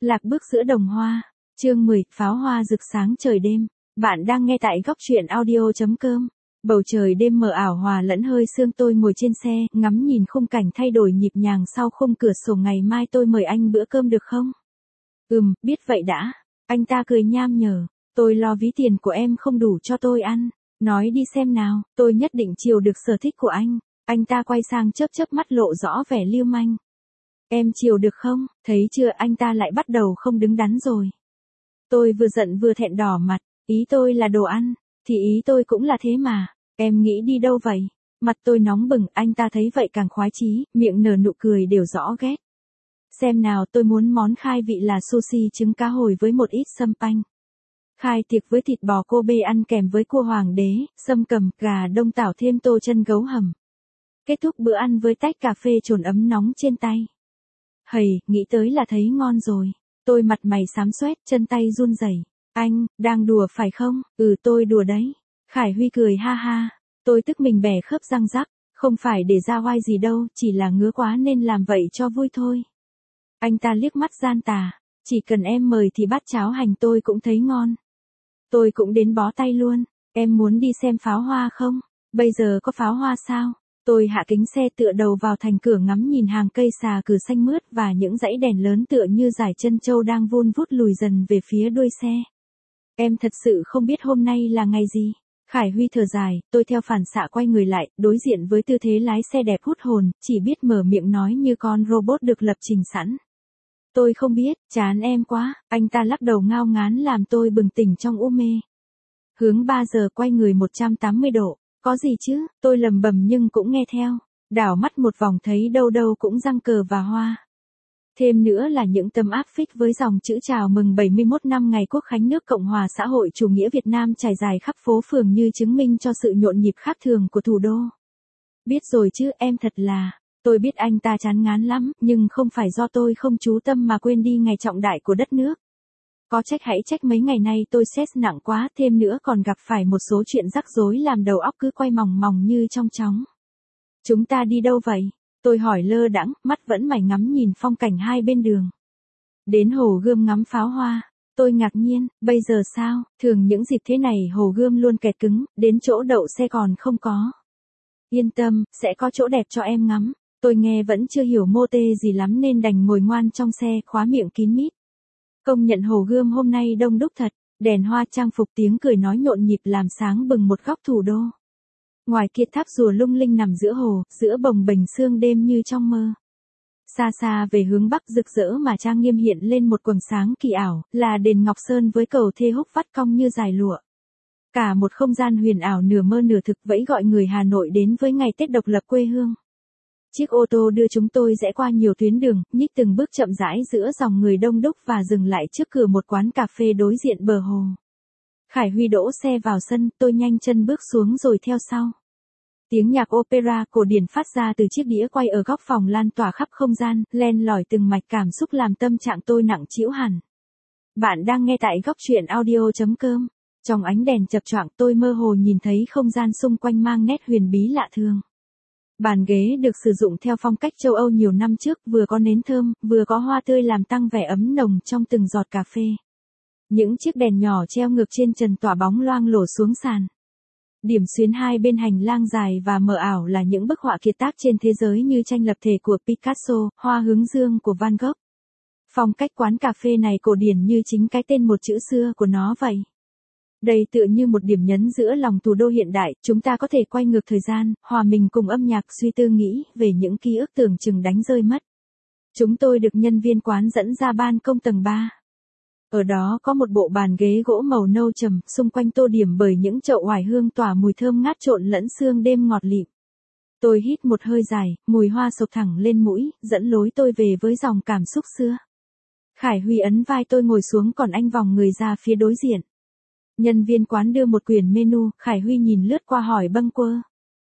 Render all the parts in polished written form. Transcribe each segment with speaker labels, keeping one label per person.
Speaker 1: Lạc bước giữa đồng hoa. Chương 10, pháo hoa rực sáng trời đêm. Bạn đang nghe tại góc truyện audio.com. Bầu trời đêm mờ ảo hòa lẫn hơi sương, tôi ngồi trên xe, ngắm nhìn khung cảnh thay đổi nhịp nhàng sau khung cửa sổ. Ngày mai tôi mời anh bữa cơm được không? Biết vậy đã. Anh ta cười nham nhở. Tôi lo ví tiền của em không đủ cho tôi ăn. Nói đi xem nào, tôi nhất định chiều được sở thích của anh. Anh ta quay sang chớp mắt lộ rõ vẻ lưu manh. Em chiều được không? Thấy chưa, anh ta lại bắt đầu không đứng đắn rồi. Tôi vừa giận vừa thẹn đỏ mặt. Ý tôi là đồ ăn. Thì ý tôi cũng là thế mà. Em nghĩ đi đâu vậy? Mặt tôi nóng bừng, anh ta thấy vậy càng khoái chí, miệng nở nụ cười đều rõ ghét. Xem nào, tôi muốn món khai vị là sushi trứng cá hồi với một ít sâm panh. Khai tiệc với thịt bò Kobe ăn kèm với cua hoàng đế, sâm cầm, gà đông tảo thêm tô chân gấu hầm. Kết thúc bữa ăn với tách cà phê trồn ấm nóng trên tay. Hầy, nghĩ tới là thấy ngon rồi. Tôi mặt mày xám xoét, chân tay run rẩy. Anh, đang đùa phải không? Tôi đùa đấy. Khải Huy cười ha ha. Tôi tức mình bẻ khớp răng rắc. Không phải để ra oai gì đâu, chỉ là ngứa quá nên làm vậy cho vui thôi. Anh ta liếc mắt gian tà. Chỉ cần em mời thì bát cháo hành tôi cũng thấy ngon. Tôi cũng đến bó tay luôn. Em muốn đi xem pháo hoa không? Bây giờ có pháo hoa sao? Tôi hạ kính xe tựa đầu vào thành cửa ngắm nhìn hàng cây xà cừ xanh mướt và những dãy đèn lớn tựa như dải chân trâu đang vun vút lùi dần về phía đuôi xe. Em thật sự không biết hôm nay là ngày gì. Khải Huy thở dài, tôi theo phản xạ quay người lại, đối diện với tư thế lái xe đẹp hút hồn, chỉ biết mở miệng nói như con robot được lập trình sẵn. Tôi không biết, chán em quá, anh ta lắc đầu ngao ngán làm tôi bừng tỉnh trong u mê. Hướng 3 giờ quay người 180 độ. Có gì chứ, tôi lầm bầm nhưng cũng nghe theo. Đảo mắt một vòng thấy đâu đâu cũng răng cờ và hoa. Thêm nữa là những tấm áp phích với dòng chữ chào mừng 71 năm ngày Quốc khánh nước Cộng hòa xã hội chủ nghĩa Việt Nam trải dài khắp phố phường như chứng minh cho sự nhộn nhịp khác thường của thủ đô. Biết rồi chứ, em thật là... Tôi biết anh ta chán ngán lắm, nhưng không phải do tôi không chú tâm mà quên đi ngày trọng đại của đất nước. Có trách hãy trách mấy ngày nay tôi stress nặng quá, thêm nữa còn gặp phải một số chuyện rắc rối làm đầu óc cứ quay mòng mòng như trong chóng. Chúng ta đi đâu vậy? Tôi hỏi lơ đãng, mắt vẫn mải ngắm nhìn phong cảnh hai bên đường. Đến Hồ Gươm ngắm pháo hoa. Tôi ngạc nhiên, bây giờ sao? Thường những dịp thế này Hồ Gươm luôn kẹt cứng, đến chỗ đậu xe còn không có. Yên tâm, sẽ có chỗ đẹp cho em ngắm. Tôi nghe vẫn chưa hiểu mô tê gì lắm nên đành ngồi ngoan trong xe, khóa miệng kín mít. Công nhận Hồ Gươm hôm nay đông đúc thật, đèn hoa trang phục tiếng cười nói nhộn nhịp làm sáng bừng một góc thủ đô. Ngoài kia tháp rùa lung linh nằm giữa hồ, giữa bồng bềnh sương đêm như trong mơ. Xa xa về hướng bắc rực rỡ mà trang nghiêm hiện lên một quầng sáng kỳ ảo, là đền Ngọc Sơn với cầu thê húc vắt cong như dài lụa. Cả một không gian huyền ảo nửa mơ nửa thực vẫy gọi người Hà Nội đến với ngày Tết độc lập quê hương. Chiếc ô tô đưa chúng tôi rẽ qua nhiều tuyến đường, nhích từng bước chậm rãi giữa dòng người đông đúc và dừng lại trước cửa một quán cà phê đối diện bờ hồ. Khải Huy đỗ xe vào sân, tôi nhanh chân bước xuống rồi theo sau. Tiếng nhạc opera cổ điển phát ra từ chiếc đĩa quay ở góc phòng lan tỏa khắp không gian, len lỏi từng mạch cảm xúc làm tâm trạng tôi nặng trĩu hẳn. Bạn đang nghe tại góc truyện audio.com. Trong ánh đèn chập choạng tôi mơ hồ nhìn thấy không gian xung quanh mang nét huyền bí lạ thường. Bàn ghế được sử dụng theo phong cách châu Âu nhiều năm trước, vừa có nến thơm, vừa có hoa tươi làm tăng vẻ ấm nồng trong từng giọt cà phê. Những chiếc đèn nhỏ treo ngược trên trần tỏa bóng loang lổ xuống sàn. Điểm xuyến hai bên hành lang dài và mờ ảo là những bức họa kiệt tác trên thế giới như tranh lập thể của Picasso, Hoa hướng dương của Van Gogh. Phong cách quán cà phê này cổ điển như chính cái tên một chữ xưa của nó vậy. Đây tựa như một điểm nhấn giữa lòng thủ đô hiện đại, chúng ta có thể quay ngược thời gian, hòa mình cùng âm nhạc suy tư nghĩ về những ký ức tưởng chừng đánh rơi mất. Chúng tôi được nhân viên quán dẫn ra ban công tầng 3. Ở đó có một bộ bàn ghế gỗ màu nâu trầm, xung quanh tô điểm bởi những chậu oải hương tỏa mùi thơm ngát trộn lẫn sương đêm ngọt lịm. Tôi hít một hơi dài, mùi hoa sộc thẳng lên mũi, dẫn lối tôi về với dòng cảm xúc xưa. Khải Huy ấn vai tôi ngồi xuống còn anh vòng người ra phía đối diện. Nhân viên quán đưa một quyển menu, Khải Huy nhìn lướt qua hỏi bâng quơ.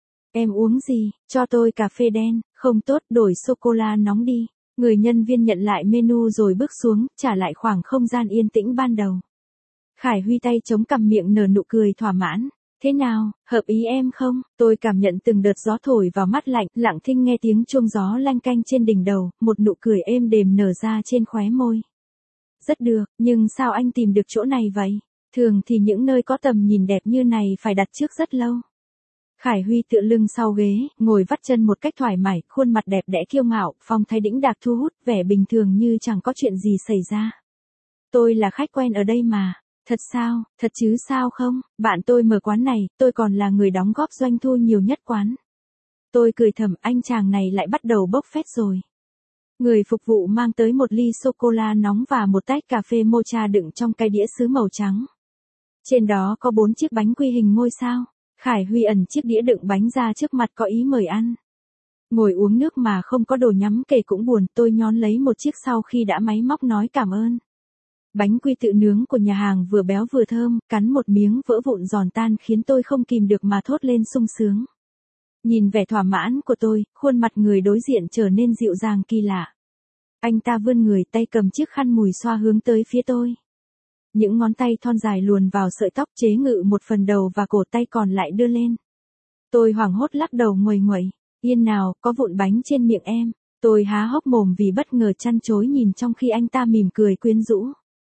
Speaker 1: Em uống gì, cho tôi cà phê đen, không tốt đổi sô-cô-la nóng đi. Người nhân viên nhận lại menu rồi bước xuống, trả lại khoảng không gian yên tĩnh ban đầu. Khải Huy tay chống cằm miệng nở nụ cười thỏa mãn. Thế nào, hợp ý em không? Tôi cảm nhận từng đợt gió thổi vào mắt lạnh, lặng thinh nghe tiếng chuông gió lanh canh trên đỉnh đầu, một nụ cười êm đềm nở ra trên khóe môi. Rất được, nhưng sao anh tìm được chỗ này vậy? Thường thì những nơi có tầm nhìn đẹp như này phải đặt trước rất lâu. Khải Huy tựa lưng sau ghế, ngồi vắt chân một cách thoải mái, khuôn mặt đẹp đẽ kiêu ngạo, phong thái đĩnh đạc thu hút, vẻ bình thường như chẳng có chuyện gì xảy ra. Tôi là khách quen ở đây mà. Thật sao, thật chứ sao không, bạn tôi mở quán này, tôi còn là người đóng góp doanh thu nhiều nhất quán. Tôi cười thầm, anh chàng này lại bắt đầu bốc phét rồi. Người phục vụ mang tới một ly sô-cô-la nóng và một tách cà phê mocha đựng trong cái đĩa sứ màu trắng. Trên đó có 4 chiếc bánh quy hình ngôi sao. Khải Huy ẩn chiếc đĩa đựng bánh ra trước mặt có ý mời ăn. Ngồi uống nước mà không có đồ nhắm kể cũng buồn, tôi nhón lấy một chiếc sau khi đã máy móc nói cảm ơn. Bánh quy tự nướng của nhà hàng vừa béo vừa thơm, cắn một miếng vỡ vụn giòn tan khiến tôi không kìm được mà thốt lên sung sướng. Nhìn vẻ thỏa mãn của tôi, khuôn mặt người đối diện trở nên dịu dàng kỳ lạ. Anh ta vươn người, tay cầm chiếc khăn mùi xoa hướng tới phía tôi. Những ngón tay thon dài luồn vào sợi tóc chế ngự một phần đầu và cổ, tay còn lại đưa lên. Tôi hoảng hốt lắc đầu nguầy nguậy. Yên nào, có vụn bánh trên miệng em. Tôi há hốc mồm vì bất ngờ chăn chối nhìn trong khi anh ta mỉm cười quyến rũ.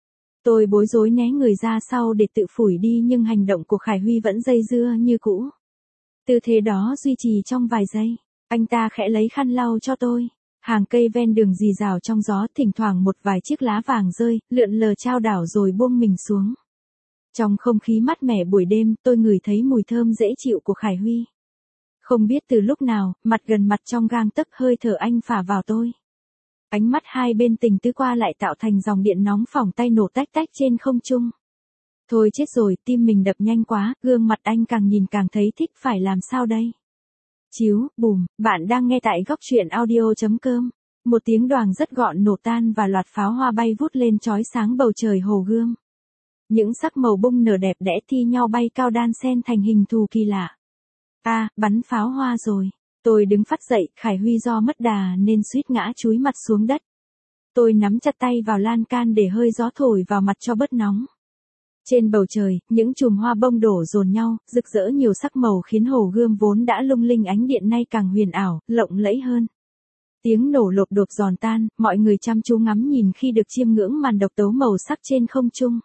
Speaker 1: Tôi bối rối né người ra sau để tự phủi đi, nhưng hành động của Khải Huy vẫn dây dưa như cũ. Tư thế đó duy trì trong vài giây. Anh ta khẽ lấy khăn lau cho tôi. Hàng cây ven đường rì rào trong gió, thỉnh thoảng một vài chiếc lá vàng rơi, lượn lờ chao đảo rồi buông mình xuống. Trong không khí mát mẻ buổi đêm, tôi ngửi thấy mùi thơm dễ chịu của Khải Huy. Không biết từ lúc nào, mặt gần mặt trong gang tấc, hơi thở anh phả vào tôi. Ánh mắt hai bên tình tứ qua lại tạo thành dòng điện nóng phỏng, tay nổ tách tách trên không trung. Thôi chết rồi, tim mình đập nhanh quá, gương mặt anh càng nhìn càng thấy thích, phải làm sao đây? Chiếu, bùm, bạn đang nghe tại góc truyện audio.com. Một tiếng đoàng rất gọn nổ tan và loạt pháo hoa bay vút lên chói sáng bầu trời Hồ Gươm. Những sắc màu bung nở đẹp đẽ thi nhau bay cao đan xen thành hình thù kỳ lạ. Bắn pháo hoa rồi. Tôi đứng phắt dậy, Khải Huy do mất đà nên suýt ngã chúi mặt xuống đất. Tôi nắm chặt tay vào lan can để hơi gió thổi vào mặt cho bớt nóng. Trên bầu trời, những chùm hoa bông đổ dồn nhau, rực rỡ nhiều sắc màu khiến Hồ Gươm vốn đã lung linh ánh điện nay càng huyền ảo, lộng lẫy hơn. Tiếng nổ lộp độp giòn tan, mọi người chăm chú ngắm nhìn khi được chiêm ngưỡng màn độc tấu màu sắc trên không trung.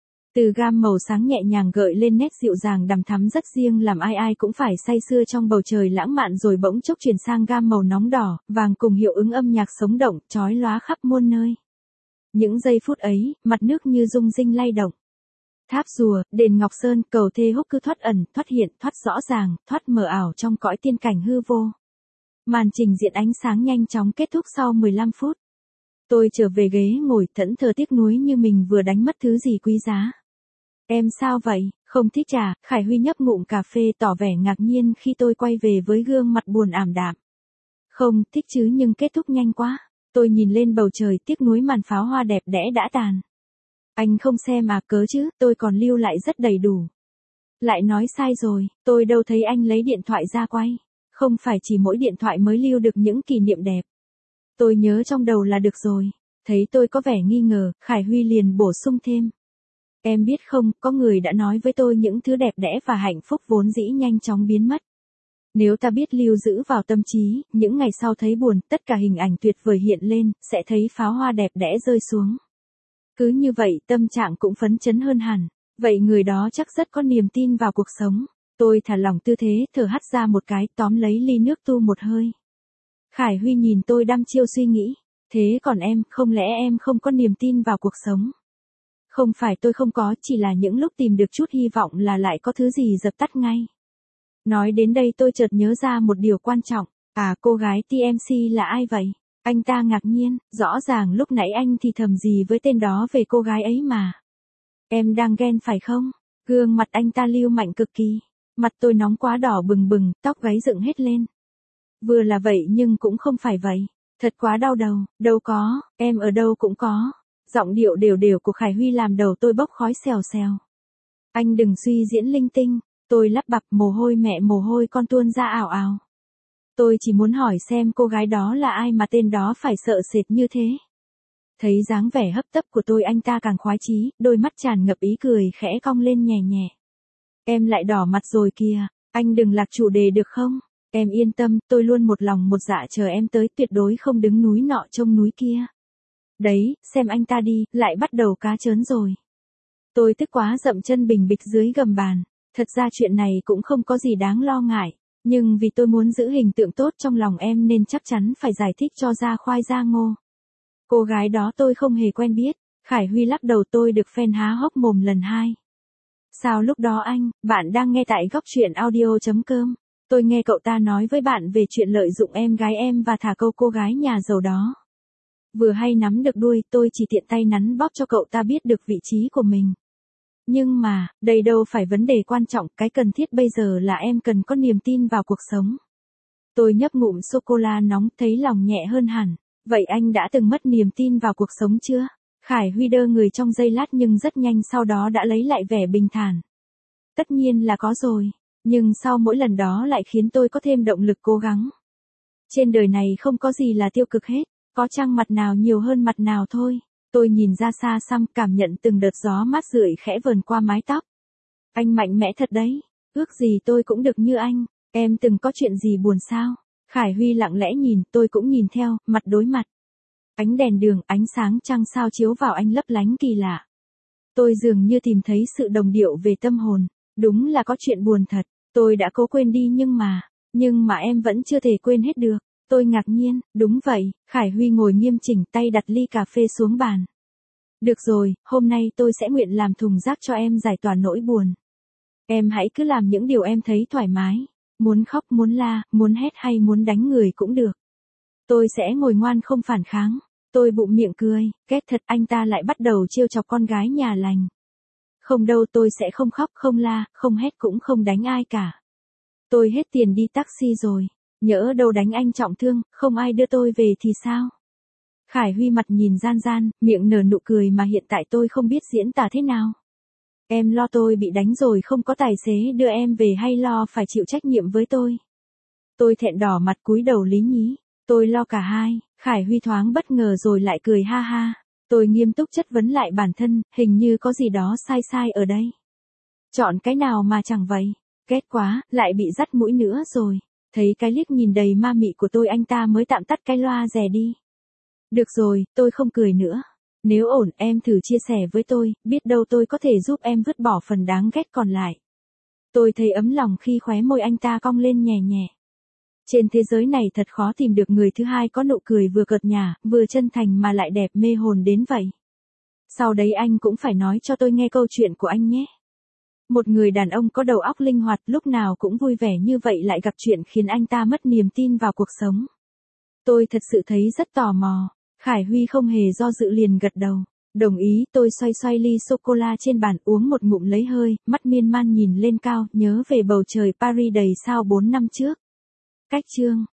Speaker 1: Từ gam màu sáng nhẹ nhàng gợi lên nét dịu dàng đằm thắm rất riêng, làm ai ai cũng phải say sưa trong bầu trời lãng mạn, rồi bỗng chốc chuyển sang gam màu nóng đỏ, vàng cùng hiệu ứng âm nhạc sống động, chói lóa khắp muôn nơi. Những giây phút ấy, mặt nước như rung rinh lay động. Tháp Rùa, đền Ngọc Sơn, cầu Thê Húc cứ thoát ẩn, thoát hiện, thoát rõ ràng, thoát mờ ảo trong cõi tiên cảnh hư vô. Màn trình diễn ánh sáng nhanh chóng kết thúc sau 15 phút. Tôi trở về ghế ngồi thẫn thờ tiếc nuối như mình vừa đánh mất thứ gì quý giá. Em sao vậy, không thích à? Khải Huy nhấp ngụm cà phê tỏ vẻ ngạc nhiên khi tôi quay về với gương mặt buồn ảm đạm. Không thích chứ, nhưng kết thúc nhanh quá. Tôi nhìn lên bầu trời tiếc nuối màn pháo hoa đẹp đẽ đã tàn. Anh không xem à? Cớ chứ, tôi còn lưu lại rất đầy đủ. Lại nói sai rồi, tôi đâu thấy anh lấy điện thoại ra quay. Không phải chỉ mỗi điện thoại mới lưu được những kỷ niệm đẹp. Tôi nhớ trong đầu là được rồi. Thấy tôi có vẻ nghi ngờ, Khải Huy liền bổ sung thêm. Em biết không, có người đã nói với tôi những thứ đẹp đẽ và hạnh phúc vốn dĩ nhanh chóng biến mất. Nếu ta biết lưu giữ vào tâm trí, những ngày sau thấy buồn, tất cả hình ảnh tuyệt vời hiện lên, sẽ thấy pháo hoa đẹp đẽ rơi xuống. Cứ như vậy tâm trạng cũng phấn chấn hơn hẳn. Vậy người đó chắc rất có niềm tin vào cuộc sống. Tôi thả lỏng tư thế, thở hắt ra một cái, tóm lấy ly nước tu một hơi. Khải Huy nhìn tôi đăm chiêu suy nghĩ. Thế còn em, không lẽ em không có niềm tin vào cuộc sống? Không phải tôi không có, chỉ là những lúc tìm được chút hy vọng là lại có thứ gì dập tắt ngay. Nói đến đây tôi chợt nhớ ra một điều quan trọng. Cô gái TMC là ai vậy? Anh ta ngạc nhiên, rõ ràng lúc nãy anh thì thầm gì với tên đó về cô gái ấy mà. Em đang ghen phải không? Gương mặt anh ta lưu mạnh cực kỳ. Mặt tôi nóng quá, đỏ bừng bừng, tóc gáy dựng hết lên. Vừa là vậy nhưng cũng không phải vậy. Thật quá đau đầu, đâu có, em ở đâu cũng có. Giọng điệu đều đều của Khải Huy làm đầu tôi bốc khói xèo xèo. Anh đừng suy diễn linh tinh, tôi lắp bắp, mồ hôi mẹ mồ hôi con tuôn ra ào ào. Tôi chỉ muốn hỏi xem cô gái đó là ai mà tên đó phải sợ sệt như thế. Thấy dáng vẻ hấp tấp của tôi, anh ta càng khoái chí, đôi mắt tràn ngập ý cười khẽ cong lên nhẹ nhẹ. Em lại đỏ mặt rồi kìa, anh đừng lạc chủ đề được không? Em yên tâm, tôi luôn một lòng một dạ chờ em tới, tuyệt đối không đứng núi nọ trông núi kia. Đấy, xem anh ta đi, lại bắt đầu cá trớn rồi. Tôi tức quá dậm chân bình bịch dưới gầm bàn. Thật ra chuyện này cũng không có gì đáng lo ngại. Nhưng vì tôi muốn giữ hình tượng tốt trong lòng em nên chắc chắn phải giải thích cho ra khoai ra ngô. Cô gái đó tôi không hề quen biết. Khải Huy lắc đầu, tôi được fan há hốc mồm lần 2. Sao lúc đó bạn đang nghe tại góc truyện audio.com. Tôi nghe cậu ta nói với bạn về chuyện lợi dụng em gái em và thả câu cô gái nhà giàu đó. Vừa hay nắm được đuôi, tôi chỉ tiện tay nắn bóp cho cậu ta biết được vị trí của mình. Nhưng mà, đây đâu phải vấn đề quan trọng, cái cần thiết bây giờ là em cần có niềm tin vào cuộc sống. Tôi nhấp ngụm sô-cô-la nóng, thấy lòng nhẹ hơn hẳn. Vậy anh đã từng mất niềm tin vào cuộc sống chưa? Khải Huy đơ người trong giây lát nhưng rất nhanh sau đó đã lấy lại vẻ bình thản. Tất nhiên là có rồi, nhưng sau mỗi lần đó lại khiến tôi có thêm động lực cố gắng. Trên đời này không có gì là tiêu cực hết, có chăng mặt nào nhiều hơn mặt nào thôi. Tôi nhìn ra xa xăm, cảm nhận từng đợt gió mát rượi khẽ vờn qua mái tóc. Anh mạnh mẽ thật đấy, ước gì tôi cũng được như anh. Em từng có chuyện gì buồn sao? Khải Huy lặng lẽ nhìn, tôi cũng nhìn theo, mặt đối mặt. Ánh đèn đường, ánh sáng trăng sao chiếu vào anh lấp lánh kỳ lạ. Tôi dường như tìm thấy sự đồng điệu về tâm hồn. Đúng là có chuyện buồn thật, tôi đã cố quên đi nhưng mà em vẫn chưa thể quên hết được. Tôi ngạc nhiên, đúng vậy. Khải Huy ngồi nghiêm chỉnh, tay đặt ly cà phê xuống bàn. Được rồi, hôm nay tôi sẽ nguyện làm thùng rác cho em giải tỏa nỗi buồn. Em hãy cứ làm những điều em thấy thoải mái. Muốn khóc, muốn la, muốn hét hay muốn đánh người cũng được. Tôi sẽ ngồi ngoan không phản kháng. Tôi bụng miệng cười, ghét thật, anh ta lại bắt đầu trêu chọc con gái nhà lành. Không đâu, tôi sẽ không khóc, không la, không hét cũng không đánh ai cả. Tôi hết tiền đi taxi rồi. Nhỡ đâu đánh anh trọng thương, không ai đưa tôi về thì sao? Khải Huy mặt nhìn gian gian, miệng nở nụ cười mà hiện tại tôi không biết diễn tả thế nào. Em lo tôi bị đánh rồi không có tài xế đưa em về hay lo phải chịu trách nhiệm với tôi? Tôi thẹn đỏ mặt cúi đầu lý nhí. Tôi lo cả hai. Khải Huy thoáng bất ngờ rồi lại cười ha ha. Tôi nghiêm túc chất vấn lại bản thân, hình như có gì đó sai sai ở đây. Chọn cái nào mà chẳng vậy? Ghét quá, lại bị dắt mũi nữa rồi. Thấy cái liếc nhìn đầy ma mị của tôi, anh ta mới tạm tắt cái loa rè đi. Được rồi, tôi không cười nữa. Nếu ổn, em thử chia sẻ với tôi, biết đâu tôi có thể giúp em vứt bỏ phần đáng ghét còn lại. Tôi thấy ấm lòng khi khóe môi anh ta cong lên nhẹ nhẹ. Trên thế giới này thật khó tìm được người thứ hai có nụ cười vừa cợt nhả, vừa chân thành mà lại đẹp mê hồn đến vậy. Sau đấy anh cũng phải nói cho tôi nghe câu chuyện của anh nhé. Một người đàn ông có đầu óc linh hoạt, lúc nào cũng vui vẻ như vậy lại gặp chuyện khiến anh ta mất niềm tin vào cuộc sống. Tôi thật sự thấy rất tò mò. Khải Huy không hề do dự liền gật đầu. Đồng ý. Tôi xoay xoay ly sô-cô-la trên bàn, uống một ngụm lấy hơi, mắt miên man nhìn lên cao, nhớ về bầu trời Paris đầy sao 4 năm trước. Cách chương